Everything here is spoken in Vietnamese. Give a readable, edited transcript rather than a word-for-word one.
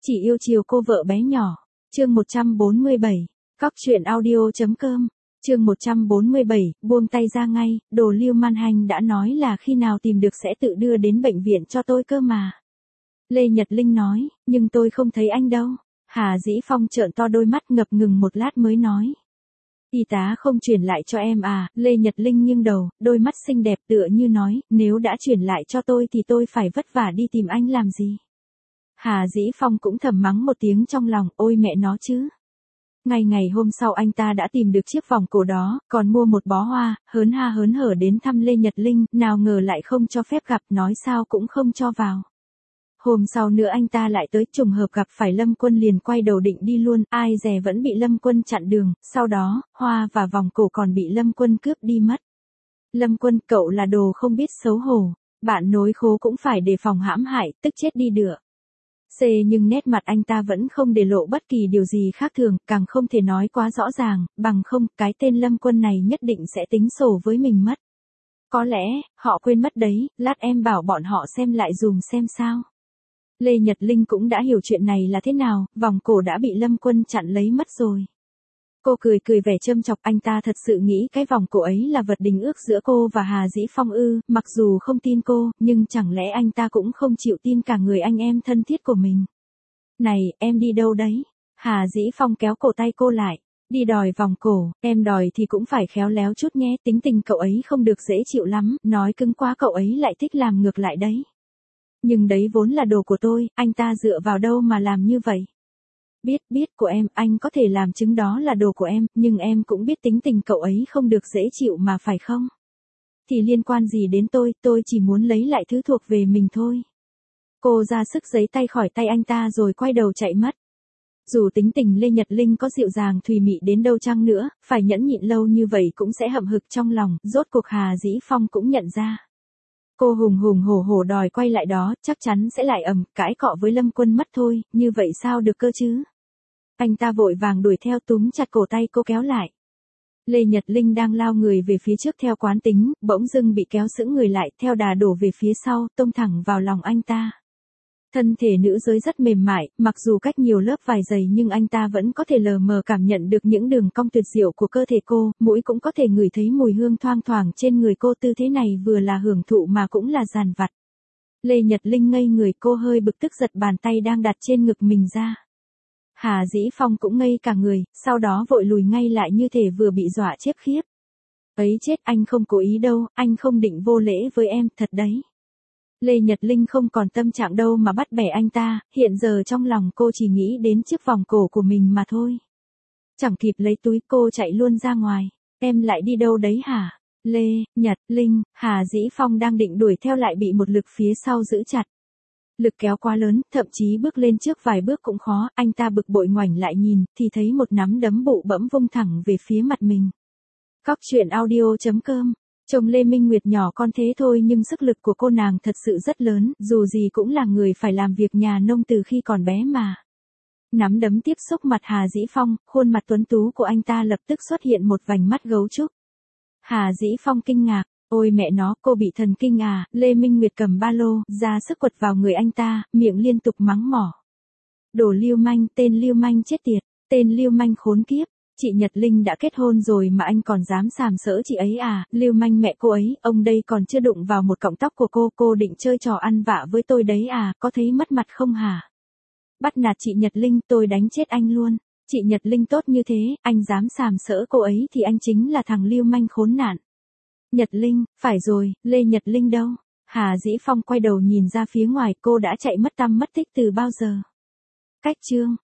Chỉ yêu chiều cô vợ bé nhỏ. Chương 147. Cóc truyện audio.com. Chương 147, buông tay ra ngay, đồ Lưu Man Hành đã nói là khi nào tìm được sẽ tự đưa đến bệnh viện cho tôi cơ mà. Lê Nhật Linh nói, nhưng tôi không thấy anh đâu. Hà Dĩ Phong trợn to đôi mắt ngập ngừng một lát mới nói. Y tá không chuyển lại cho em à? Lê Nhật Linh nghiêng đầu, đôi mắt xinh đẹp tựa như nói, nếu đã chuyển lại cho tôi thì tôi phải vất vả đi tìm anh làm gì? Hà Dĩ Phong cũng thầm mắng một tiếng trong lòng, ôi mẹ nó chứ. Ngày hôm sau anh ta đã tìm được chiếc vòng cổ đó, còn mua một bó hoa, hớn ha hớn hở đến thăm Lê Nhật Linh, nào ngờ lại không cho phép gặp, nói sao cũng không cho vào. Hôm sau nữa anh ta lại tới, trùng hợp gặp phải Lâm Quân liền quay đầu định đi luôn, ai dè vẫn bị Lâm Quân chặn đường, sau đó, hoa và vòng cổ còn bị Lâm Quân cướp đi mất. Lâm Quân, cậu là đồ không biết xấu hổ, bạn nối khố cũng phải đề phòng hãm hại, tức chết đi được. Nhưng nét mặt anh ta vẫn không để lộ bất kỳ điều gì khác thường, càng không thể nói quá rõ ràng, bằng không, cái tên Lâm Quân này nhất định sẽ tính sổ với mình mất. Có lẽ, họ quên mất đấy, lát em bảo bọn họ xem lại dùm xem sao. Lê Nhật Linh cũng đã hiểu chuyện này là thế nào, vòng cổ đã bị Lâm Quân chặn lấy mất rồi. Cô cười vẻ châm chọc, anh ta thật sự nghĩ cái vòng cổ ấy là vật đính ước giữa cô và Hà Dĩ Phong ư? Mặc dù không tin cô, nhưng chẳng lẽ anh ta cũng không chịu tin cả người anh em thân thiết của mình. Này, em đi đâu đấy? Hà Dĩ Phong kéo cổ tay cô lại. Đi đòi vòng cổ, em đòi thì cũng phải khéo léo chút nhé, tính tình cậu ấy không được dễ chịu lắm, nói cứng quá cậu ấy lại thích làm ngược lại đấy. Nhưng đấy vốn là đồ của tôi, anh ta dựa vào đâu mà làm như vậy? Biết của em, anh có thể làm chứng đó là đồ của em, nhưng em cũng biết tính tình cậu ấy không được dễ chịu mà phải không? Thì liên quan gì đến tôi chỉ muốn lấy lại thứ thuộc về mình thôi. Cô ra sức giấy tay khỏi tay anh ta rồi quay đầu chạy mất. Dù tính tình Lê Nhật Linh có dịu dàng thùy mị đến đâu chăng nữa, phải nhẫn nhịn lâu như vậy cũng sẽ hậm hực trong lòng, rốt cuộc Hà Dĩ Phong cũng nhận ra. Cô hùng hổ đòi quay lại đó, chắc chắn sẽ lại cãi cọ với Lâm Quân mất thôi, như vậy sao được cơ chứ? Anh ta vội vàng đuổi theo túm chặt cổ tay cô kéo lại. Lê Nhật Linh đang lao người về phía trước theo quán tính, bỗng dưng bị kéo sững người lại, theo đà đổ về phía sau, tông thẳng vào lòng anh ta. Thân thể nữ giới rất mềm mại, mặc dù cách nhiều lớp vải dày nhưng anh ta vẫn có thể lờ mờ cảm nhận được những đường cong tuyệt diệu của cơ thể cô, mũi cũng có thể ngửi thấy mùi hương thoang thoảng trên người cô, tư thế này vừa là hưởng thụ mà cũng là dàn vặt. Lê Nhật Linh ngây người, cô hơi bực tức giật bàn tay đang đặt trên ngực mình ra. Hà Dĩ Phong cũng ngây cả người, sau đó vội lùi ngay lại như thể vừa bị dọa chết khiếp. Ấy chết, anh không cố ý đâu, anh không định vô lễ với em, thật đấy. Lê Nhật Linh không còn tâm trạng đâu mà bắt bẻ anh ta, hiện giờ trong lòng cô chỉ nghĩ đến chiếc vòng cổ của mình mà thôi. Chẳng kịp lấy túi cô chạy luôn ra ngoài. Em lại đi đâu đấy hả? Lê Nhật Linh, Hà Dĩ Phong đang định đuổi theo lại bị một lực phía sau giữ chặt. Lực kéo quá lớn, thậm chí bước lên trước vài bước cũng khó, anh ta bực bội ngoảnh lại nhìn, thì thấy một nắm đấm bụ bẫm vung thẳng về phía mặt mình. Cóc truyện audio.com. Chồng Lê Minh Nguyệt nhỏ con thế thôi nhưng sức lực của cô nàng thật sự rất lớn, dù gì cũng là người phải làm việc nhà nông từ khi còn bé mà. Nắm đấm tiếp xúc mặt Hà Dĩ Phong, khuôn mặt tuấn tú của anh ta lập tức xuất hiện một vành mắt gấu trúc. Hà Dĩ Phong kinh ngạc, ôi mẹ nó, cô bị thần kinh à? Lê Minh Nguyệt cầm ba lô, ra sức quật vào người anh ta, miệng liên tục mắng mỏ. Đồ lưu manh, tên lưu manh chết tiệt, tên lưu manh khốn kiếp. Chị Nhật Linh đã kết hôn rồi mà anh còn dám sàm sỡ chị ấy à? Lưu manh mẹ cô ấy, ông đây còn chưa đụng vào một cọng tóc của cô định chơi trò ăn vạ với tôi đấy à? Có thấy mất mặt không hả? Bắt nạt chị Nhật Linh, tôi đánh chết anh luôn. Chị Nhật Linh tốt như thế, anh dám sàm sỡ cô ấy thì anh chính là thằng lưu manh khốn nạn. Nhật Linh, phải rồi, Lê Nhật Linh đâu? Hà Dĩ Phong quay đầu nhìn ra phía ngoài, cô đã chạy mất tăm mất tích từ bao giờ? Cách chương